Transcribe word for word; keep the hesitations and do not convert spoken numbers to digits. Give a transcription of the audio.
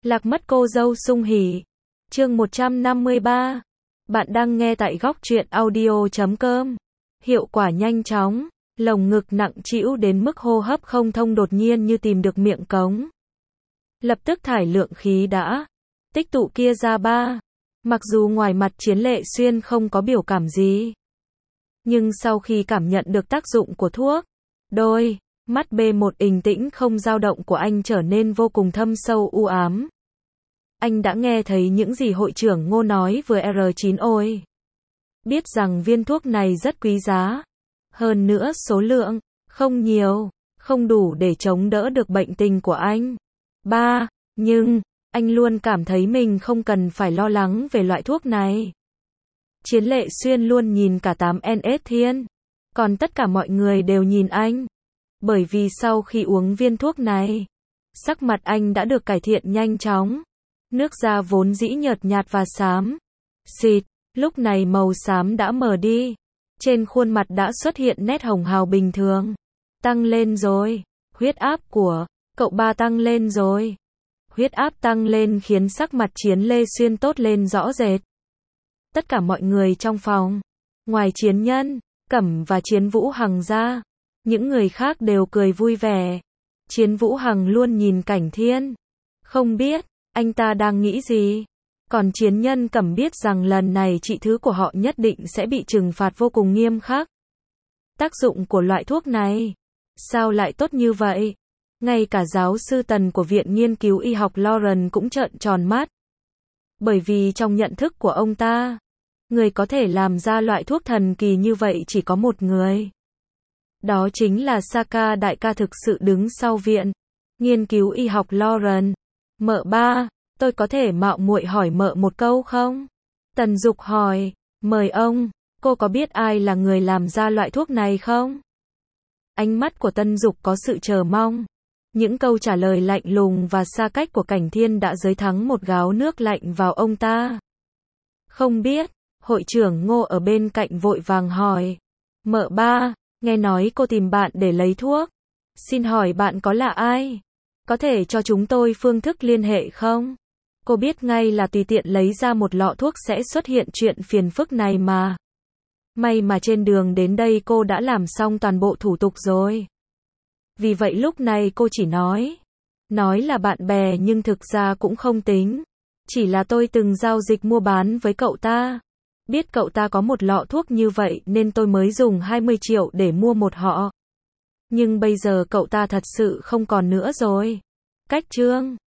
Lạc mất cô dâu sung hỉ. Chương một trăm năm mươi ba. Bạn đang nghe tại góc truyện audio chấm com. Hiệu quả nhanh chóng, lồng ngực nặng trĩu đến mức hô hấp không thông đột nhiên như tìm được miệng cống. Lập tức thải lượng khí đã tích tụ kia ra ba. Mặc dù ngoài mặt Chiến Lệ Xuyên không có biểu cảm gì, nhưng sau khi cảm nhận được tác dụng của thuốc, đôi mắt B một bình tĩnh không dao động của anh trở nên vô cùng thâm sâu u ám. Anh đã nghe thấy những gì hội trưởng Ngô nói vừa R chín ôi. Biết rằng viên thuốc này rất quý giá. Hơn nữa số lượng không nhiều, không đủ để chống đỡ được bệnh tình của anh. Ba, nhưng anh luôn cảm thấy mình không cần phải lo lắng về loại thuốc này. Chiến Lệ Xuyên luôn nhìn cả tám N S Thiên, còn tất cả mọi người đều nhìn anh. Bởi vì sau khi uống viên thuốc này, sắc mặt anh đã được cải thiện nhanh chóng. Nước da vốn dĩ nhợt nhạt và xám xịt, lúc này màu xám đã mờ đi. Trên khuôn mặt đã xuất hiện nét hồng hào bình thường. Tăng lên rồi, huyết áp của cậu ba tăng lên rồi. Huyết áp tăng lên khiến sắc mặt Chiến Lê Xuyên tốt lên rõ rệt. Tất cả mọi người trong phòng, ngoài Chiến Nhân, Cẩm và Chiến Vũ Hằng ra, những người khác đều cười vui vẻ. Chiến Vũ Hằng luôn nhìn Cảnh Thiên, không biết anh ta đang nghĩ gì. Còn Chiến Nhân Cẩm biết rằng lần này trị thứ của họ nhất định sẽ bị trừng phạt vô cùng nghiêm khắc. Tác dụng của loại thuốc này sao lại tốt như vậy? Ngay cả giáo sư Tần của Viện Nghiên cứu Y học Lauren cũng trợn tròn mắt. Bởi vì trong nhận thức của ông ta, người có thể làm ra loại thuốc thần kỳ như vậy chỉ có một người. Đó chính là Saka đại ca thực sự đứng sau Viện Nghiên cứu Y học Lauren. Mợ ba, tôi có thể mạo muội hỏi mợ một câu không? Tần Dục hỏi. Mời ông, cô có biết ai là người làm ra loại thuốc này không? Ánh mắt của Tân Dục có sự chờ mong. Những câu trả lời lạnh lùng và xa cách của Cảnh Thiên đã dới thắng một gáo nước lạnh vào ông ta. Không biết, hội trưởng Ngô ở bên cạnh vội vàng hỏi. Mợ ba, nghe nói cô tìm bạn để lấy thuốc. Xin hỏi bạn có là ai? Có thể cho chúng tôi phương thức liên hệ không? Cô biết ngay là tùy tiện lấy ra một lọ thuốc sẽ xuất hiện chuyện phiền phức này mà. May mà trên đường đến đây cô đã làm xong toàn bộ thủ tục rồi. Vì vậy lúc này cô chỉ nói. Nói là bạn bè nhưng thực ra cũng không tính. Chỉ là tôi từng giao dịch mua bán với cậu ta. Biết cậu ta có một lọ thuốc như vậy nên tôi mới dùng hai mươi triệu để mua một họ. Nhưng bây giờ cậu ta thật sự không còn nữa rồi. Cách chương